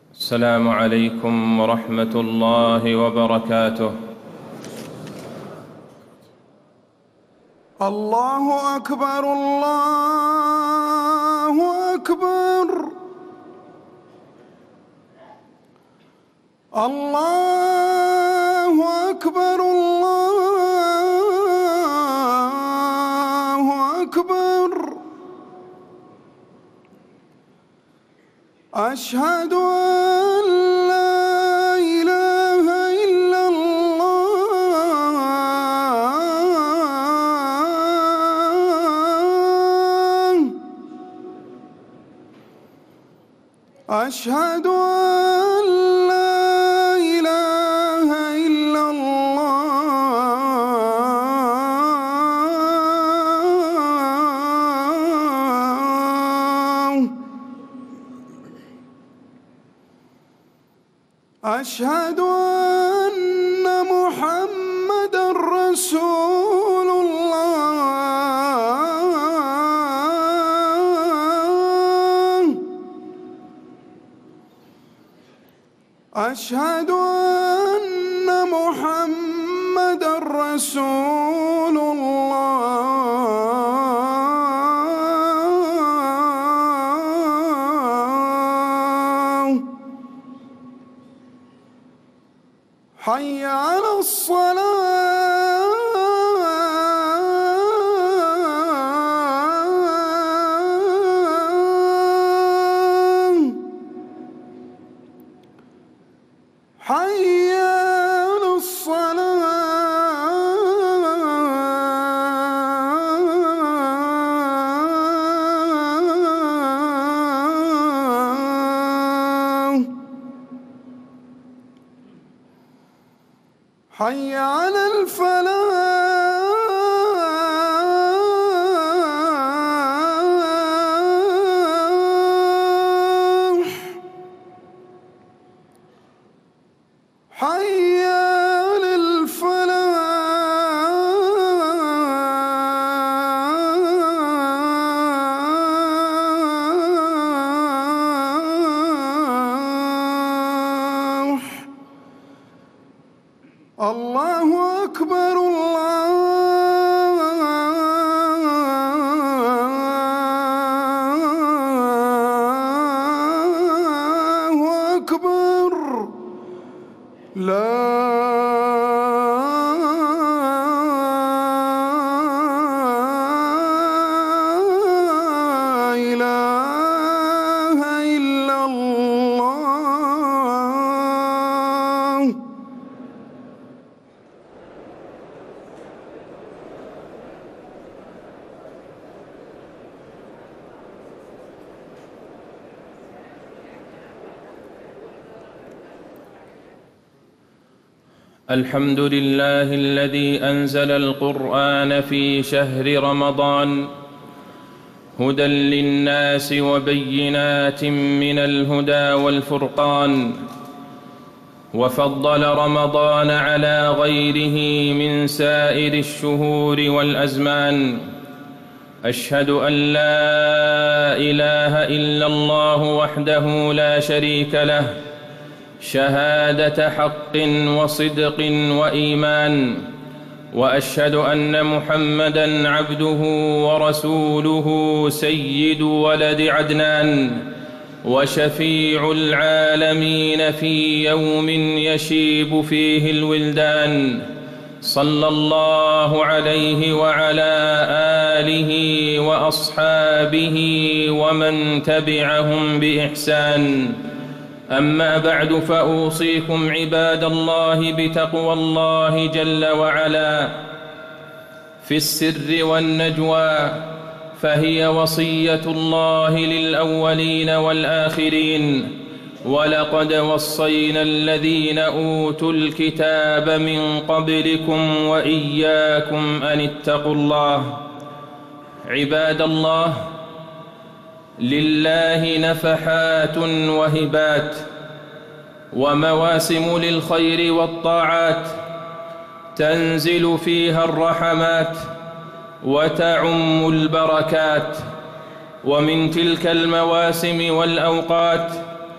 السلام عليكم ورحمة الله وبركاته. الله أكبر الله أكبر الله أكبر الله أكبر. أشهد أن لا إله إلا الله. أشهد أن لا إله إلا الله. أشهد أن محمدًا رسول الله. أشهد أن محمدًا رسول الله. حي على الصلاة. حي على الصلاة. حي على الفلاح. حي على الفلاح. الله أكبر الله أكبر. لا إله إلا الله. الحمد لله الذي أنزل القرآن في شهر رمضان هدى للناس وبينات من الهدى والفرقان، وفضل رمضان على غيره من سائر الشهور والأزمان. أشهد أن لا إله إلا الله وحده لا شريك له شهادة حق وصدق وإيمان، وأشهد أن محمدًا عبده ورسوله سيد ولد عدنان وشفيع العالمين في يوم يشيب فيه الولدان، صلى الله عليه وعلى آله وأصحابه ومن تبعهم بإحسان. أما بعد، فأوصيكم عباد الله بتقوى الله جل وعلا في السر والنجوى، فهي وصية الله للأولين والآخرين. ولقد وصينا الذين أوتوا الكتاب من قبلكم وإياكم أن اتقوا الله. عباد الله، لله نفحات وهبات ومواسم للخير والطاعات تنزل فيها الرحمات وتعم البركات. ومن تلك المواسم والأوقات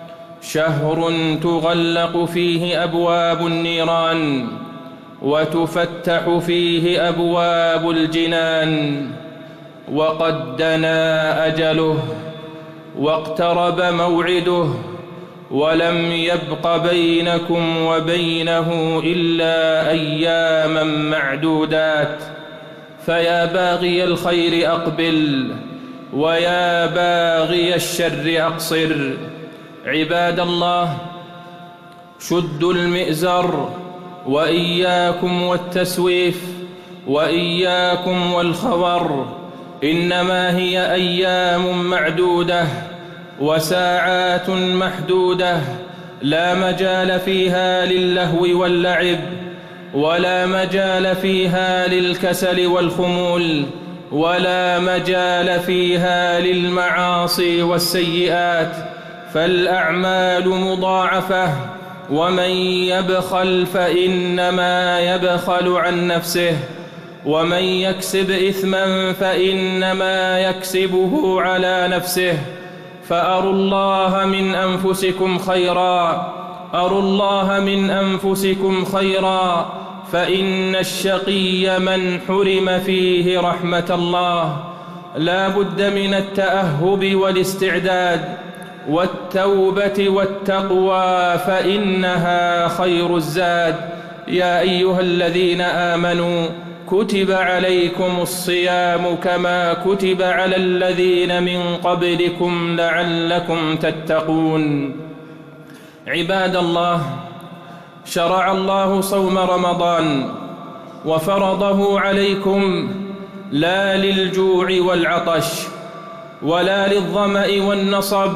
شهر تغلق فيه أبواب النيران وتفتح فيه أبواب الجنان، وقد دنا أجله واقترب موعده، ولم يبق بينكم وبينه إلا أياما معدودات. فيا باغي الخير أقبل، ويا باغي الشر أقصر. عباد الله، شدوا المئزر، وإياكم والتسويف، وإياكم والخور. إنما هي أيام معدودة وساعات محدودة، لا مجال فيها للهو واللعب، ولا مجال فيها للكسل والخمول، ولا مجال فيها للمعاصي والسيئات، فالأعمال مضاعفة. ومن يبخل فإنما يبخل عن نفسه، ومن يكسب إثما فإنما يكسبه على نفسه. فأروا الله من أنفسكم خيرا، أروا الله من أنفسكم خيرا، فإن الشقي من حرم فيه رحمة الله. لا بد من التأهب والاستعداد والتوبة والتقوى، فإنها خير الزاد. يا أيها الذين آمنوا كتب عليكم الصيام كما كتب على الذين من قبلكم لعلكم تتقون. عباد الله، شرع الله صوم رمضان وفرضه عليكم لا للجوع والعطش ولا للظمأ والنصب،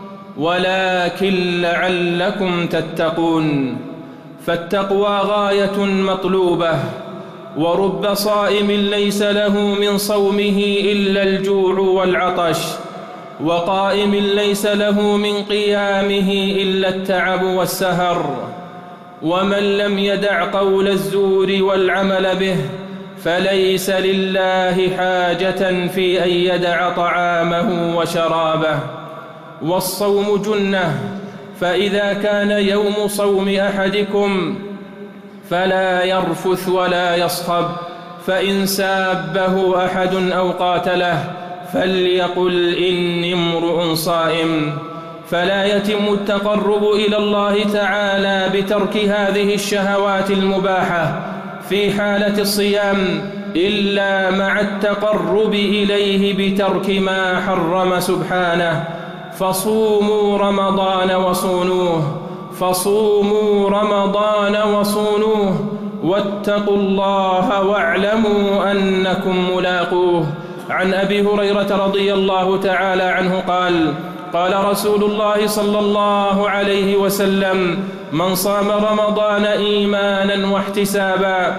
ولكن لعلكم تتقون. فالتقوى غاية مطلوبة، ورب صائم ليس له من صومه إلا الجوع والعطش، وقائم ليس له من قيامه إلا التعب والسهر. ومن لم يدع قول الزور والعمل به فليس لله حاجة في أن يدع طعامه وشرابه. والصوم جنة، فإذا كان يوم صوم أحدكم فلا يرفث ولا يصخب، فإن سابه أحد أو قاتله فليقل إني امرؤ صائم. فلا يتم التقرب إلى الله تعالى بترك هذه الشهوات المباحة في حالة الصيام إلا مع التقرب إليه بترك ما حرم سبحانه. فصوموا رمضان وصونوه، فصوموا رمضان وصونوه، واتقوا الله واعلموا أنكم ملاقوه. عن أبي هريرة رضي الله تعالى عنه قال: قال رسول الله صلى الله عليه وسلم: من صام رمضان إيمانا واحتسابا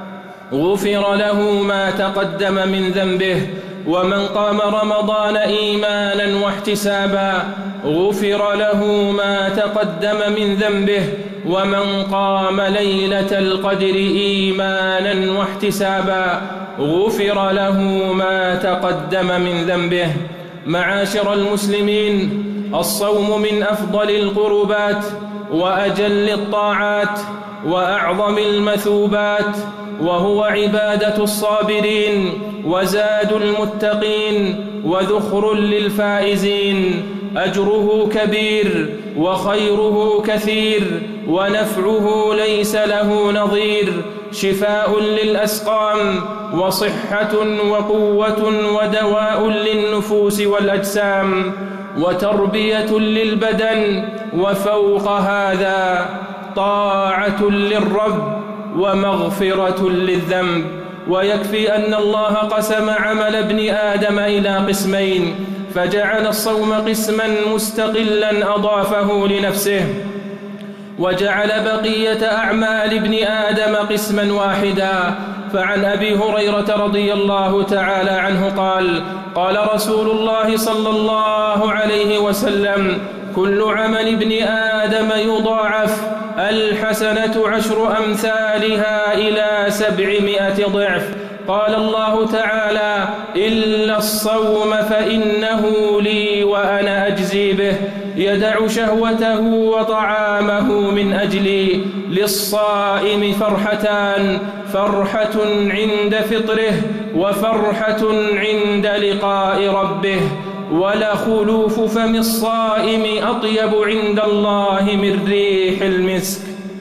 غفر له ما تقدم من ذنبه، ومن قام رمضان إيمانا واحتسابا غفر له ما تقدم من ذنبه، ومن قام ليلة القدر إيمانا واحتسابا غفر له ما تقدم من ذنبه. معاشر المسلمين، الصوم من أفضل القربات وأجل الطاعات وأعظم المثوبات، وهو عبادة الصابرين وزاد المتقين وذخر للفائزين. أجره كبير وخيره كثير ونفعه ليس له نظير، شفاء للأسقام وصحة وقوة ودواء للنفوس والأجسام وتربية للبدن، وفوق هذا طاعة للرب ومغفرة للذنب. ويكفي أن الله قسم عمل ابن آدم إلى قسمين، فجعل الصوم قسما مستقلا أضافه لنفسه، وجعل بقية أعمال ابن آدم قسما واحدا. فعن أبي هريرة رضي الله تعالى عنه قال: قال رسول الله صلى الله عليه وسلم: كل عمل ابن آدم يضاعف، الحسنة 10 أمثالها إلى 700 ضعف. قال الله تعالى: إلا الصوم فإنه لي وأنا أجزي به. يدع شهوته وطعامه من أجلي. للصائم فرحتان: فرحة عند فطره وفرحة عند لقاء ربه. ولخلوف فم الصائم أطيب عند الله من ريح المسك.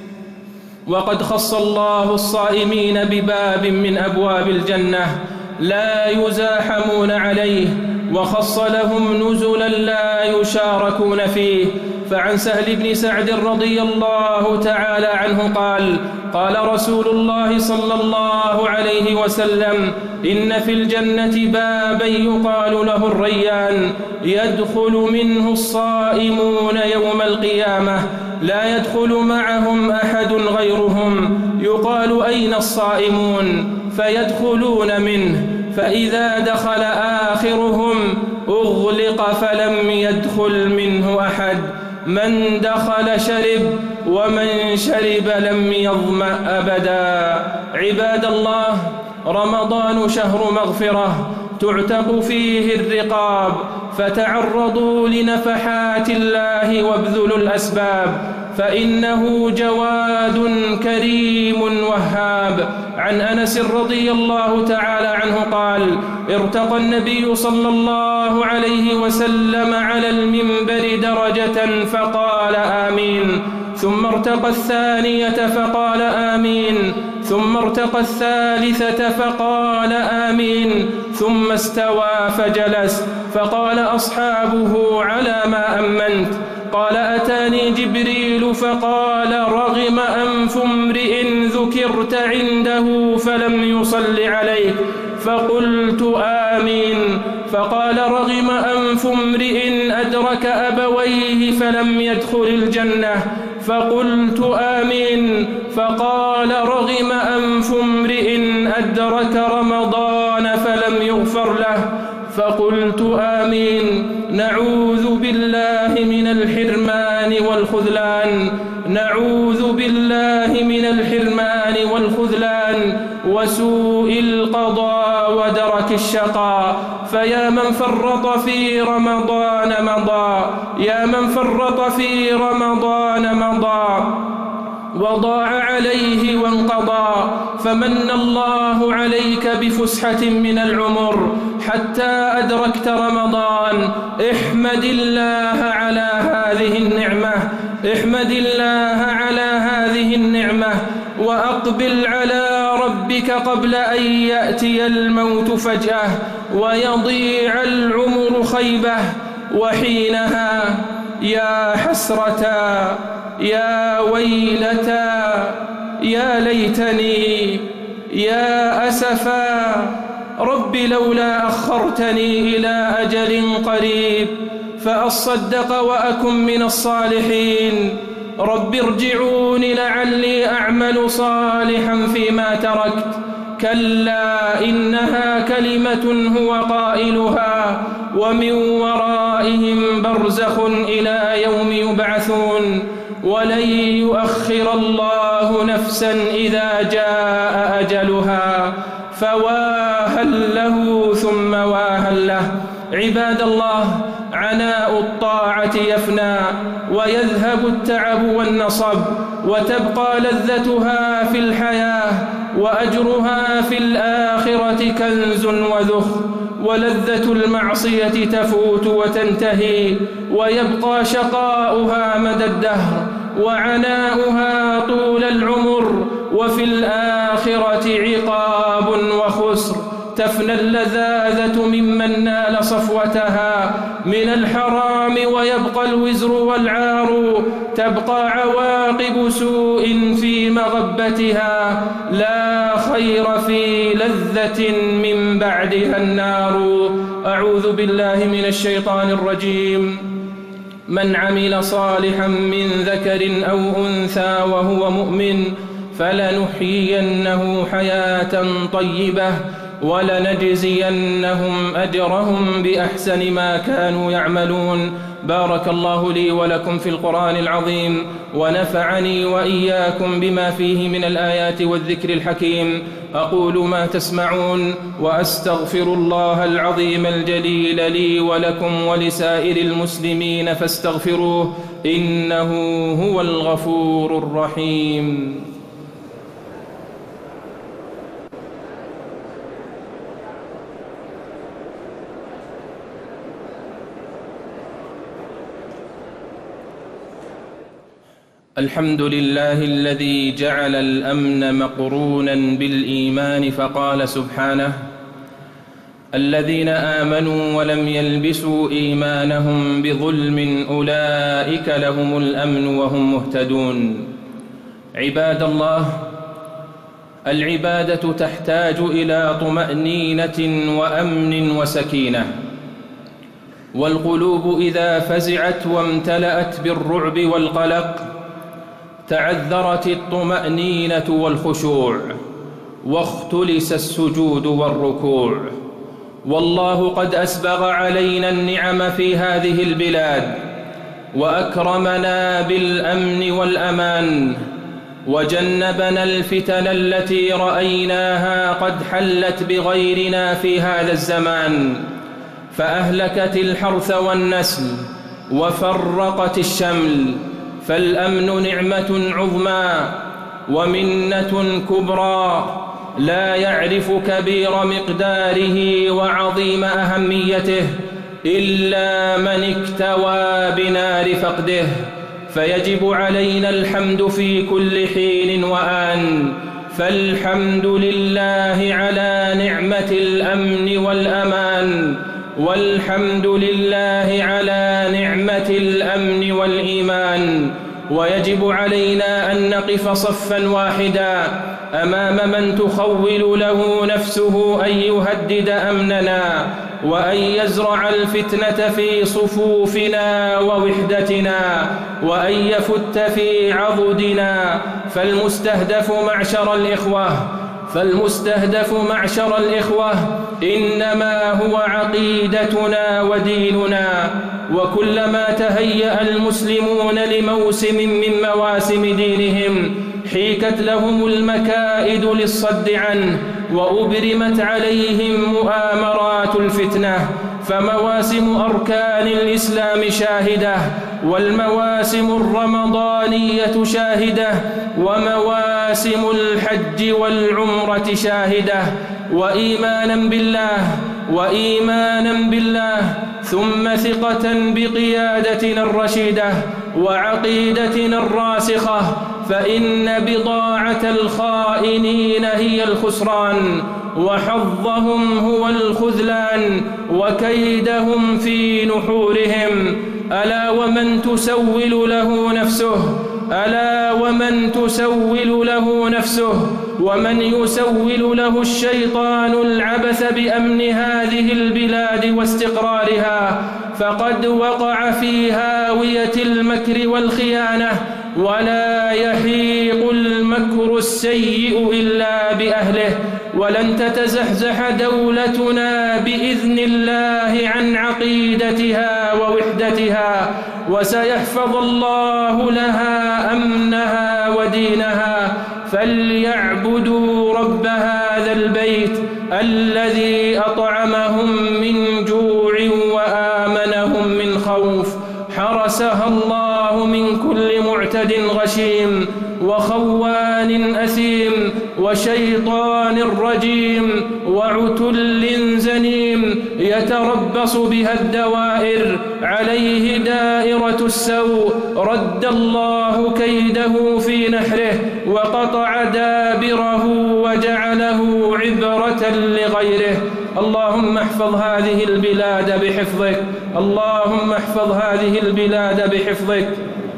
وقد خص الله الصائمين بباب من أبواب الجنة لا يزاحمون عليه، وخص لهم نزلا لا يشاركون فيه. فعن سهل بن سعد رضي الله تعالى عنه قال: قال رسول الله صلى الله عليه وسلم: إن في الجنة بابا يقال له الريان، يدخل منه الصائمون يوم القيامة، لا يدخل معهم أحد غيرهم، يقال: أين الصائمون؟ فيدخلون منه، فإذا دخل آخرهم أغلق فلم يدخل منه أحد. من دخل شرب، ومن شرب لم يظمأ أبدا. عباد الله، رمضان شهر مغفرة تعتق فيه الرقاب، فتعرضوا لنفحات الله وابذلوا الأسباب، فإنه جواد كريم وهاب. عن أنس رضي الله تعالى عنه قال: ارتقى النبي صلى الله عليه وسلم على المنبر درجة فقال: آمين. ثم ارتقى الثانية فقال: آمين. ثم ارتقى الثالثة فقال: آمين. ثم استوى فجلس، فقال أصحابه: على ما أمنت؟ قال: أتاني جبريل فقال: رغم أنف امرئ ذكرت عنده فلم يصل عليك، فقلت: آمين. فقال: رغم أنف امرئ أدرك أبويه فلم يدخل الجنة، فقلت: آمين. فقال: رغم أنف امرئ أدرك رمضان فلم يغفر له، فقلت: آمين. نعوذ بالله من الحرمان والخذلان، نعوذ بالله من الحرمان والخذلان وسوء القضاء ودرك الشقاء. فيا من فرط في رمضان مضى، يا من فرط في رمضان مضى وضاع عليه وانقضى، فمن الله عليك بفسحة من العمر حتى أدركت رمضان. احمد الله على هذه النعمة، احمد الله على هذه النعمة، وأقبل على ربك قبل أن يأتي الموت فجأة ويضيع العمر خيبة. وحينها يا حسرتا، يا ويلتا، يا ليتني، يا أسفا، رب لولا أخرتني إلى أجل قريب فأصدق وأكن من الصالحين. رب ارجعون لعلي أعمل صالحا فيما تركت. كلا إنها كلمة هو قائلها ومن ورائهم برزخ إلى يوم يبعثون ولن يؤخر الله نفسا إذا جاء أجلها. فواهل له ثم واهل له. عباد الله، عناء الطاعة يفنى ويذهب التعب والنصب، وتبقى لذتها في الحياة وأجرها في الآخرة كنز وذخ. ولذة المعصية تفوت وتنتهي، ويبقى شقاؤها مدى الدهر وعناؤها طول العمر، وفي الآخرة عقاب وخسر. تفنى اللذاذة ممن نال صفوتها من الحرام، ويبقى الوزر والعار، تبقى عواقب سوء في مغبتها، لا خير في لذة من بعدها النار. أعوذ بالله من الشيطان الرجيم. من عمل صالحا من ذكر أو أنثى وهو مؤمن فلنحيينه حياة طيبة ولنجزينهم أجرهم بأحسن ما كانوا يعملون. بارك الله لي ولكم في القرآن العظيم، ونفعني وإياكم بما فيه من الآيات والذكر الحكيم. أقول ما تسمعون، وأستغفر الله العظيم الجليل لي ولكم ولسائر المسلمين فاستغفروه، إنه هو الغفور الرحيم. الحمد لله الذي جعل الأمن مقرونا بالإيمان، فقال سبحانه: الذين آمنوا ولم يلبسوا إيمانهم بظلم أولئك لهم الأمن وهم مهتدون. عباد الله، العبادة تحتاج إلى طمأنينة وأمن وسكينة، والقلوب إذا فزعت وامتلأت بالرعب والقلق تعذرت الطمأنينة والخشوع، واختلس السجود والركوع. والله قد أسبغ علينا النعم في هذه البلاد، وأكرمنا بالأمن والأمان، وجنبنا الفتن التي رأيناها قد حلت بغيرنا في هذا الزمان، فأهلكت الحرث والنسل وفرقت الشمل. فالأمن نعمة عظمى ومنة كبرى لا يعرف كبير مقداره وعظيم أهميته إلا من اكتوى بنار فقده. فيجب علينا الحمد في كل حين وآن، فالحمد لله على نعمة الأمن والأمان، والحمد لله على نعمة الأمن والإيمان. ويجب علينا أن نقف صفا واحدا أمام من تخول له نفسه أن يهدد أمننا وأن يزرع الفتنة في صفوفنا ووحدتنا وأن يفت في عضدنا. فالمستهدف معشر الإخوة إنما هو عقيدتنا وديننا. وكلما تهيأ المسلمون لموسم من مواسم دينهم حيكت لهم المكائد للصد عنه، وأبرمت عليهم مؤامرات الفتنة. فمواسم أركان الإسلام شاهدة، والمواسم الرمضانية شاهدة، ومواسم الحج والعمرة شاهدة. وإيمانا بالله ثم ثقة بقيادتنا الرشيدة وعقيدتنا الراسخة، فإن بضاعة الخائنين هي الخسران، وحظهم هو الخذلان، وكيدهم في نحورهم. ألا ومن تسول له نفسه ومن يسول له الشيطان العبث بأمن هذه البلاد واستقرارها، فقد وقع في هاوية المكر والخيانة. ولا يحيق المكر السيء إلا بأهله. ولن تتزحزح دولتنا بإذن الله عن عقيدتها ووحدتها، وسيحفظ الله لها أمنها ودينها. فليعبدوا رب هذا البيت الذي أطعمهم من جوع وآمنهم من خوف. حرسها الله من كل معتد غشيم وخوان أثيم وشيطان رجيم وعتل زنيم يتربص بها الدوائر. عليه دائرة السوء، رد الله كيده في نحره وقطع دابره وجعله عبرة لغيره. اللهم احفظ هذه البلاد بحفظك، اللهم احفظ هذه البلاد بحفظك.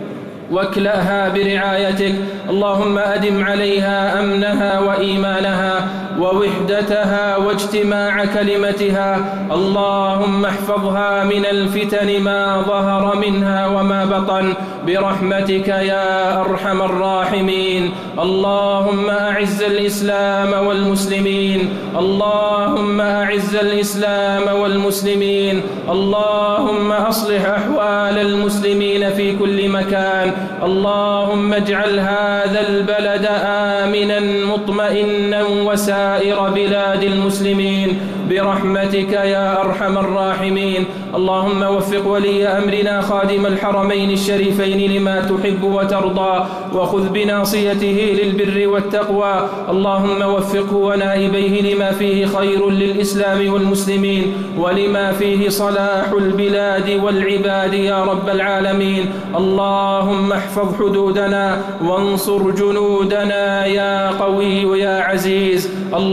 واكلأها برعايتك. اللهم أدم عليها أمنها وإيمانها ووحدتها واجتماع كلمتها. اللهم احفظها من الفتن ما ظهر منها وما بطن برحمتك يا أرحم الراحمين. اللهم أعز الإسلام والمسلمين. اللهم أعز الإسلام والمسلمين. اللهم أصلح أحوال المسلمين في كل مكان. اللهم اجعل هذا البلد آمنا مطمئنا وسائر بلاد المسلمين برحمتك يا أرحم الراحمين. اللهم وفق ولي أمرنا خادم الحرمين الشريفين لما تحب وترضى، وخذ بناصيته للبر والتقوى. اللهم وفقه ونائبيه لما فيه خير للإسلام والمسلمين ولما فيه صلاح البلاد والعباد يا رب العالمين. اللهم احفظ حدودنا وانصر جنودنا يا قوي يا عزيز.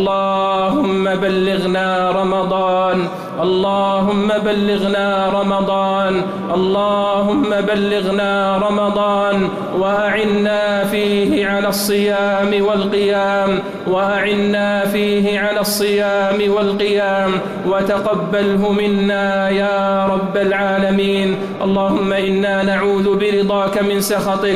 اللهم بلغنا رمضان. اللهم بلغنا رمضان. اللهم بلغنا رمضان وأعنا فيه على الصيام والقيام، وأعنا فيه على الصيام والقيام، وتقبله منا يا رب العالمين. اللهم إنا نعوذ برضاك من سخطك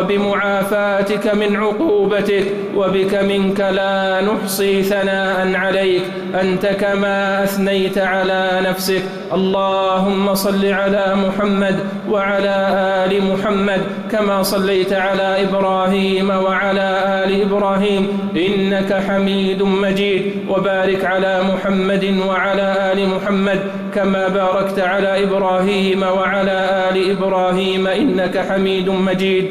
وبمعافاتك من عقوبتك، وبك منك لا نحصي ثناء عليك أنت كما أثنيت على نفسك. اللهم صل على محمد وعلى آل محمد كما صليت على إبراهيم وعلى آل إبراهيم إنك حميد مجيد، وبارك على محمد وعلى آل محمد كما باركت على إبراهيم وعلى آل إبراهيم إنك حميد مجيد.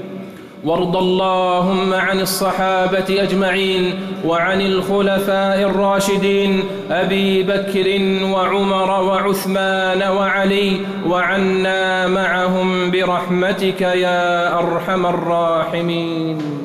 وارض اللهم عن الصحابة أجمعين وعن الخلفاء الراشدين أبي بكر وعمر وعثمان وعلي، وعنا معهم برحمتك يا أرحم الراحمين.